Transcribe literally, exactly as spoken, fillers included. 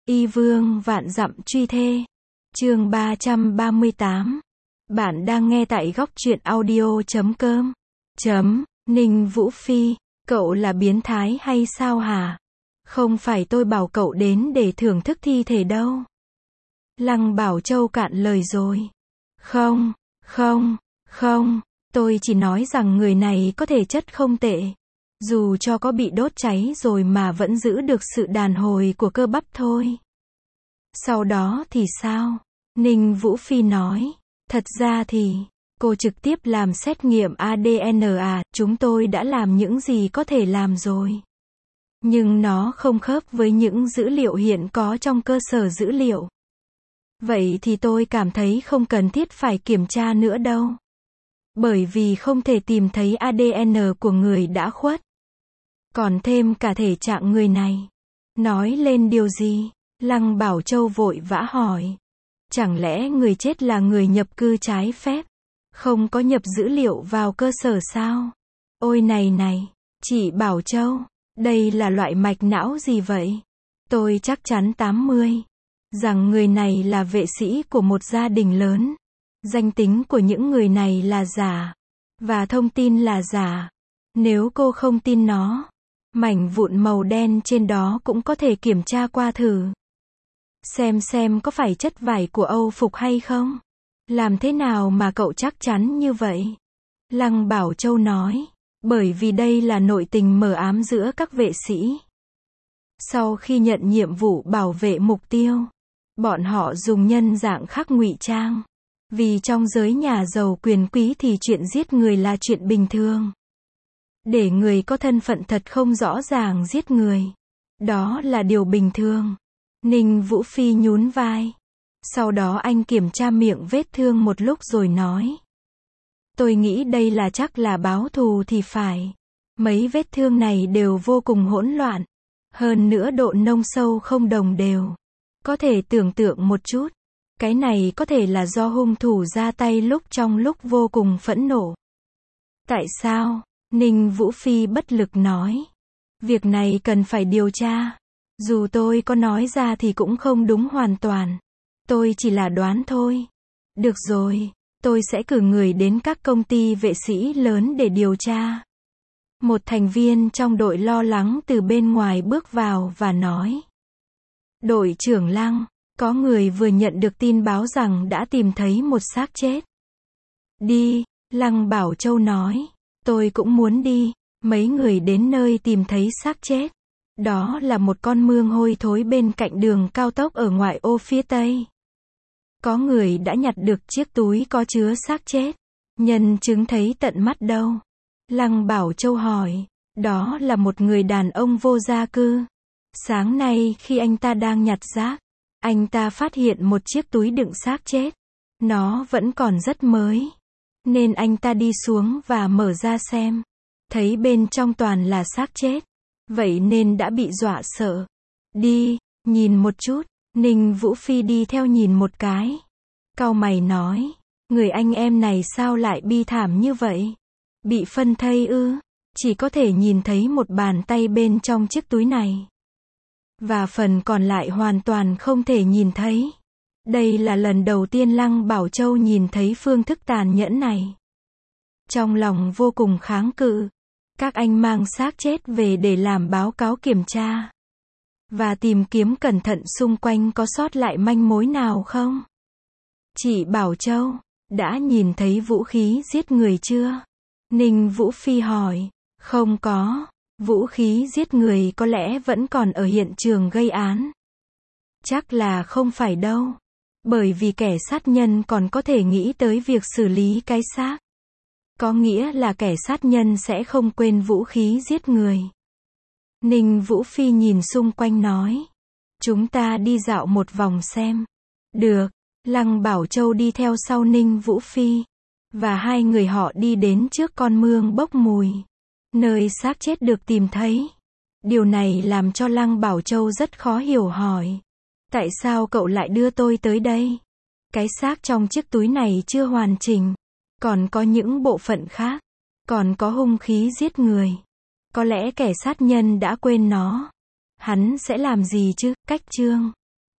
Y vương vạn dặm truy thê. Chương ba trăm ba mươi tám. Bạn đang nghe tại góc truyện audio chấm com. Chấm, Ninh Vũ Phi, cậu là biến thái hay sao hả? Không phải tôi bảo cậu đến để thưởng thức thi thể đâu. Lăng Bảo Châu cạn lời rồi. Không, không, không, tôi chỉ nói rằng người này có thể chất không tệ. Dù cho có bị đốt cháy rồi mà vẫn giữ được sự đàn hồi của cơ bắp thôi. Sau đó thì sao? Ninh Vũ Phi nói. Thật ra thì, cô trực tiếp làm xét nghiệm a đê en à, chúng tôi đã làm những gì có thể làm rồi. Nhưng nó không khớp với những dữ liệu hiện có trong cơ sở dữ liệu. Vậy thì tôi cảm thấy không cần thiết phải kiểm tra nữa đâu. Bởi vì không thể tìm thấy a đê en của người đã khuất. Còn thêm cả thể trạng người này. Nói lên điều gì? Lăng Bảo Châu vội vã hỏi. Chẳng lẽ người chết là người nhập cư trái phép? Không có nhập dữ liệu vào cơ sở sao? Ôi này này, chị Bảo Châu, đây là loại mạch não gì vậy? Tôi chắc chắn tám mươi. Rằng người này là vệ sĩ của một gia đình lớn. Danh tính của những người này là giả. Và thông tin là giả. Nếu cô không tin nó, mảnh vụn màu đen trên đó cũng có thể kiểm tra qua thử. Xem xem có phải chất vải của Âu Phục hay không? Làm thế nào mà cậu chắc chắn như vậy? Lăng Bảo Châu nói. Bởi vì đây là nội tình mờ ám giữa các vệ sĩ. Sau khi nhận nhiệm vụ bảo vệ mục tiêu, bọn họ dùng nhân dạng khác ngụy trang. Vì trong giới nhà giàu quyền quý thì chuyện giết người là chuyện bình thường. Để người có thân phận thật không rõ ràng giết người, đó là điều bình thường. Ninh Vũ Phi nhún vai. Sau đó anh kiểm tra miệng vết thương một lúc rồi nói. Tôi nghĩ đây là chắc là báo thù thì phải. Mấy vết thương này đều vô cùng hỗn loạn. Hơn nữa độ nông sâu không đồng đều. Có thể tưởng tượng một chút. Cái này có thể là do hung thủ ra tay lúc trong lúc vô cùng phẫn nộ. Tại sao? Ninh Vũ Phi bất lực nói. Việc này cần phải điều tra. Dù tôi có nói ra thì cũng không đúng hoàn toàn. Tôi chỉ là đoán thôi. Được rồi, tôi sẽ cử người đến các công ty vệ sĩ lớn để điều tra. Một thành viên trong đội lo lắng từ bên ngoài bước vào và nói. Đội trưởng Lăng, có người vừa nhận được tin báo rằng đã tìm thấy một xác chết. Đi, Lăng Bảo Châu nói. Tôi cũng muốn đi. Mấy người đến nơi tìm thấy xác chết. Đó là một con mương hôi thối bên cạnh đường cao tốc ở ngoại ô phía Tây. Có người đã nhặt được chiếc túi có chứa xác chết. Nhân chứng thấy tận mắt đâu? Lăng Bảo Châu hỏi. Đó là một người đàn ông vô gia cư. Sáng nay khi anh ta đang nhặt rác, anh ta phát hiện một chiếc túi đựng xác chết. Nó vẫn còn rất mới. Nên anh ta đi xuống và mở ra xem. Thấy bên trong toàn là xác chết. Vậy nên đã bị dọa sợ. Đi, nhìn một chút. Ninh Vũ Phi đi theo nhìn một cái. Cau mày nói. Người anh em này sao lại bi thảm như vậy? Bị phân thây ư? Chỉ có thể nhìn thấy một bàn tay bên trong chiếc túi này. Và phần còn lại hoàn toàn không thể nhìn thấy. Đây là lần đầu tiên Lăng Bảo Châu nhìn thấy phương thức tàn nhẫn này. Trong lòng vô cùng kháng cự. Các anh mang xác chết về để làm báo cáo kiểm tra. Và tìm kiếm cẩn thận xung quanh có sót lại manh mối nào không? Chị Bảo Châu, đã nhìn thấy vũ khí giết người chưa? Ninh Vũ Phi hỏi. Không có. Vũ khí giết người có lẽ vẫn còn ở hiện trường gây án. Chắc là không phải đâu. Bởi vì kẻ sát nhân còn có thể nghĩ tới việc xử lý cái xác. Có nghĩa là kẻ sát nhân sẽ không quên vũ khí giết người. Ninh Vũ Phi nhìn xung quanh nói. Chúng ta đi dạo một vòng xem. Được. Lăng Bảo Châu đi theo sau Ninh Vũ Phi. Và hai người họ đi đến trước con mương bốc mùi. Nơi xác chết được tìm thấy. Điều này làm cho Lăng Bảo Châu rất khó hiểu hỏi. Tại sao cậu lại đưa tôi tới đây? Cái xác trong chiếc túi này chưa hoàn chỉnh. Còn có những bộ phận khác. Còn có hung khí giết người. Có lẽ kẻ sát nhân đã quên nó. Hắn sẽ làm gì chứ? Cách chương